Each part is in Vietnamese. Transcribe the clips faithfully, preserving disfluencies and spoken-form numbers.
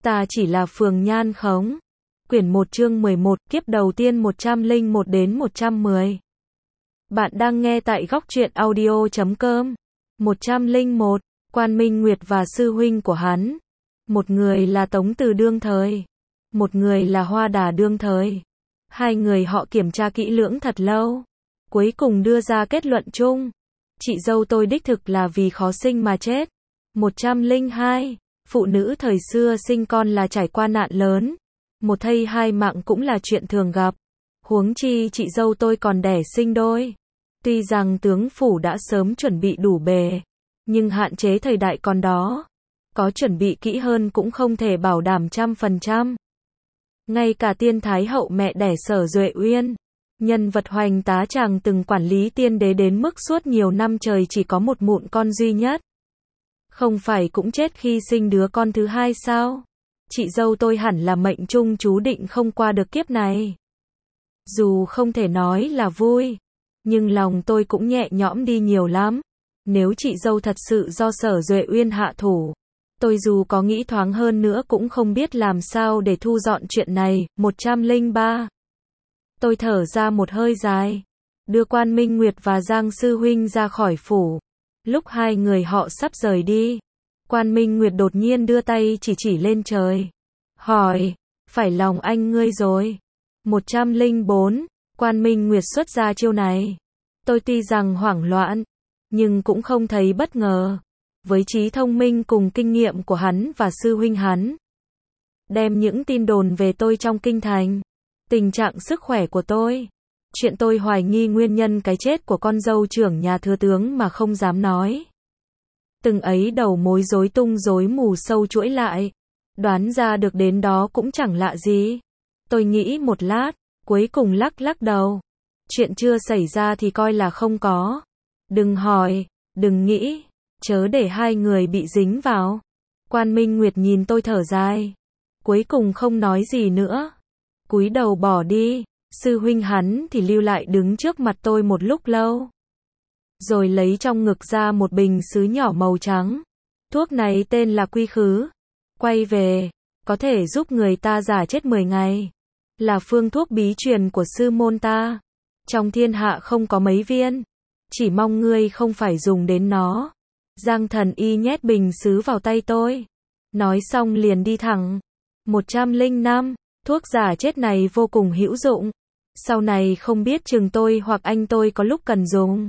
Ta chỉ là Phường Nhan Khống. Quyển một chương mười một, kiếp đầu tiên một trăm lẻ một đến một trăm mười. Bạn đang nghe tại góc truyện audio chấm com. một trăm lẻ một, Quan Minh Nguyệt và sư huynh của hắn. Một người là Tống Từ đương thời, một người là Hoa Đà đương thời. Hai người họ kiểm tra kỹ lưỡng thật lâu, cuối cùng đưa ra kết luận chung. Chị dâu tôi đích thực là vì khó sinh mà chết. một trăm lẻ hai, phụ nữ thời xưa sinh con là trải qua nạn lớn. Một thây hai mạng cũng là chuyện thường gặp. Huống chi chị dâu tôi còn đẻ sinh đôi. Tuy rằng tướng phủ đã sớm chuẩn bị đủ bề, nhưng hạn chế thời đại còn đó. Có chuẩn bị kỹ hơn cũng không thể bảo đảm trăm phần trăm. Ngay cả tiên thái hậu mẹ đẻ Sở Duệ Uyên, nhân vật hoành tá chàng từng quản lý tiên đế đến mức suốt nhiều năm trời chỉ có một mụn con duy nhất. Không phải cũng chết khi sinh đứa con thứ hai sao? Chị dâu tôi hẳn là mệnh trung chú định không qua được kiếp này. Dù không thể nói là vui, nhưng lòng tôi cũng nhẹ nhõm đi nhiều lắm. Nếu chị dâu thật sự do Sở Duệ Uyên hạ thủ, tôi dù có nghĩ thoáng hơn nữa cũng không biết làm sao để thu dọn chuyện này. một trăm lẻ ba. Tôi thở ra một hơi dài, đưa Quan Minh Nguyệt và Giang sư huynh ra khỏi phủ. Lúc hai người họ sắp rời đi, Quan Minh Nguyệt đột nhiên đưa tay chỉ chỉ lên trời, hỏi, phải lòng anh ngươi rồi. một trăm lẻ bốn, Quan Minh Nguyệt xuất ra chiêu này. Tôi tuy rằng hoảng loạn, nhưng cũng không thấy bất ngờ. Với trí thông minh cùng kinh nghiệm của hắn và sư huynh hắn, đem những tin đồn về tôi trong kinh thành, tình trạng sức khỏe của tôi, chuyện tôi hoài nghi nguyên nhân cái chết của con dâu trưởng nhà thừa tướng mà không dám nói. Từng ấy đầu mối rối tung rối mù sâu chuỗi lại, đoán ra được đến đó cũng chẳng lạ gì. Tôi nghĩ một lát, cuối cùng lắc lắc đầu. Chuyện chưa xảy ra thì coi là không có. Đừng hỏi, đừng nghĩ, chớ để hai người bị dính vào. Quan Minh Nguyệt nhìn tôi thở dài, cuối cùng không nói gì nữa, cúi đầu bỏ đi. Sư huynh hắn thì lưu lại đứng trước mặt tôi một lúc lâu, rồi lấy trong ngực ra một bình sứ nhỏ màu trắng. Thuốc này tên là Quy Khứ. Quay về, có thể giúp người ta giả chết mười ngày. Là phương thuốc bí truyền của sư môn ta. Trong thiên hạ không có mấy viên. Chỉ mong ngươi không phải dùng đến nó. Giang Thần Y nhét bình sứ vào tay tôi. Nói xong liền đi thẳng. một trăm lẻ năm, thuốc giả chết này vô cùng hữu dụng. Sau này không biết chừng tôi hoặc anh tôi có lúc cần dùng.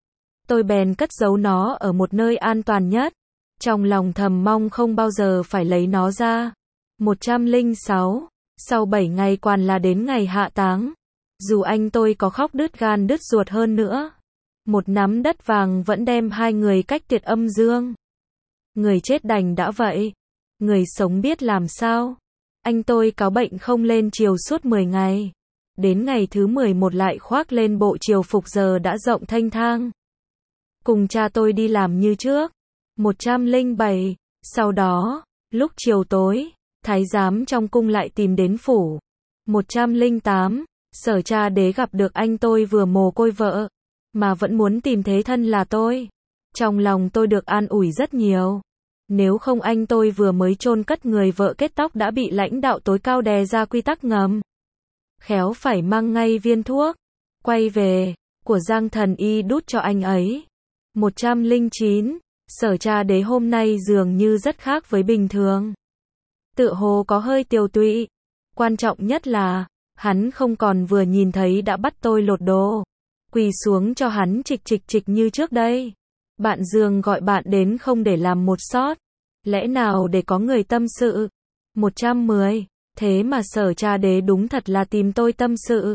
Tôi bèn cất giấu nó ở một nơi an toàn nhất. Trong lòng thầm mong không bao giờ phải lấy nó ra. một trăm lẻ sáu. Sau bảy ngày quan là đến ngày hạ táng. Dù anh tôi có khóc đứt gan đứt ruột hơn nữa, một nắm đất vàng vẫn đem hai người cách tuyệt âm dương. Người chết đành đã vậy, người sống biết làm sao. Anh tôi cáo bệnh không lên triều suốt mười ngày. Đến ngày thứ mười một lại khoác lên bộ triều phục giờ đã rộng thênh thang. Cùng cha tôi đi làm như trước. một trăm lẻ bảy. Sau đó, lúc chiều tối, thái giám trong cung lại tìm đến phủ. một trăm lẻ tám. Sở cha đế gặp được anh tôi vừa mồ côi vợ, mà vẫn muốn tìm thế thân là tôi. Trong lòng tôi được an ủi rất nhiều. Nếu không anh tôi vừa mới chôn cất người vợ kết tóc đã bị lãnh đạo tối cao đè ra quy tắc ngầm. Khéo phải mang ngay viên thuốc. Quay về, của Giang Thần Y đút cho anh ấy. một trăm lẻ chín. Sở cha đế hôm nay dường như rất khác với bình thường. Tựa hồ có hơi tiều tụy. Quan trọng nhất là, hắn không còn vừa nhìn thấy đã bắt tôi lột đồ. Quỳ xuống cho hắn trịch trịch trịch như trước đây. Bạn Dương gọi bạn đến không để làm một sót. Lẽ nào để có người tâm sự. một trăm mười. Thế mà sở cha đế đúng thật là tìm tôi tâm sự.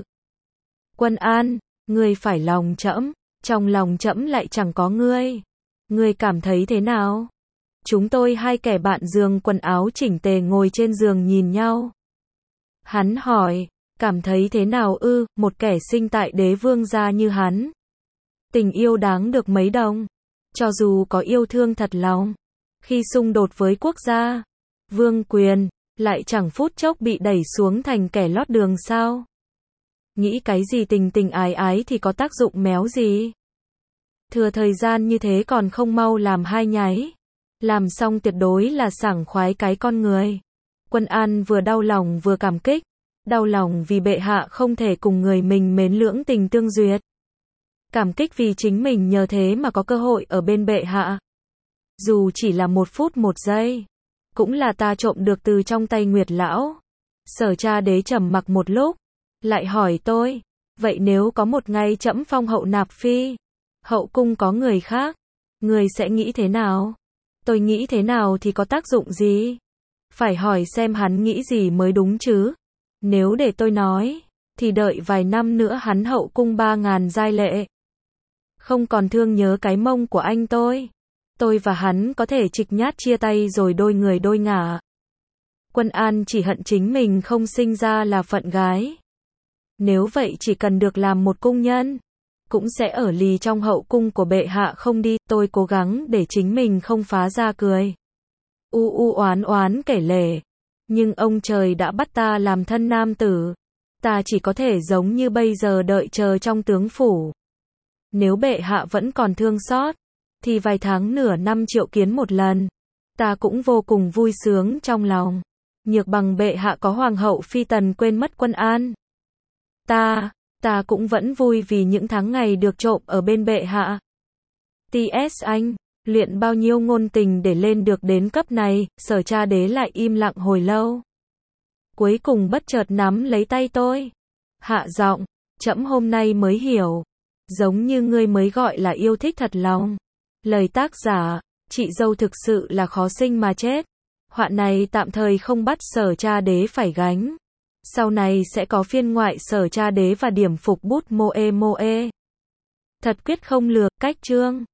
Quân An, ngươi phải lòng trẫm, trong lòng trẫm lại chẳng có ngươi. Ngươi cảm thấy thế nào? Chúng tôi hai kẻ bạn giường quần áo chỉnh tề ngồi trên giường nhìn nhau. Hắn hỏi, cảm thấy thế nào ư, một kẻ sinh tại đế vương gia như hắn. Tình yêu đáng được mấy đồng. Cho dù có yêu thương thật lòng, khi xung đột với quốc gia, vương quyền, lại chẳng phút chốc bị đẩy xuống thành kẻ lót đường sao? Nghĩ cái gì tình tình ái ái thì có tác dụng méo gì? Thừa thời gian như thế còn không mau làm hai nháy. Làm xong tuyệt đối là sảng khoái cái con người. Quân An vừa đau lòng vừa cảm kích, đau lòng vì bệ hạ không thể cùng người mình mến lưỡng tình tương duyệt. Cảm kích vì chính mình nhờ thế mà có cơ hội ở bên bệ hạ. Dù chỉ là một phút một giây, cũng là ta trộm được từ trong tay Nguyệt lão. Sở Cha Đế trầm mặc một lúc, lại hỏi tôi, vậy nếu có một ngày trẫm phong hậu nạp phi, hậu cung có người khác, người sẽ nghĩ thế nào? Tôi nghĩ thế nào thì có tác dụng gì? Phải hỏi xem hắn nghĩ gì mới đúng chứ. Nếu để tôi nói, thì đợi vài năm nữa hắn hậu cung ba ngàn giai lệ. Không còn thương nhớ cái mông của anh tôi. Tôi và hắn có thể trịch nhát chia tay rồi đôi người đôi ngả. Quân An chỉ hận chính mình không sinh ra là phận gái. Nếu vậy chỉ cần được làm một cung nhân, cũng sẽ ở lì trong hậu cung của bệ hạ không đi. Tôi cố gắng để chính mình không phá ra cười. U u oán oán kể lể. Nhưng ông trời đã bắt ta làm thân nam tử. Ta chỉ có thể giống như bây giờ đợi chờ trong tướng phủ. Nếu bệ hạ vẫn còn thương xót, thì vài tháng nửa năm triệu kiến một lần. Ta cũng vô cùng vui sướng trong lòng. Nhược bằng bệ hạ có hoàng hậu phi tần quên mất Quân An. Ta, ta cũng vẫn vui vì những tháng ngày được trộm ở bên bệ hạ. tê ét anh, luyện bao nhiêu ngôn tình để lên được đến cấp này, Sở Cha Đế lại im lặng hồi lâu. Cuối cùng bất chợt nắm lấy tay tôi. Hạ giọng, trẫm hôm nay mới hiểu. Giống như ngươi mới gọi là yêu thích thật lòng. Lời tác giả, chị dâu thực sự là khó sinh mà chết. Họa này tạm thời không bắt Sở Cha Đế phải gánh. Sau này sẽ có phiên ngoại Sở Cha Đế và điểm phục bút Moe Moe. Thật quyết không lừa, cách chương.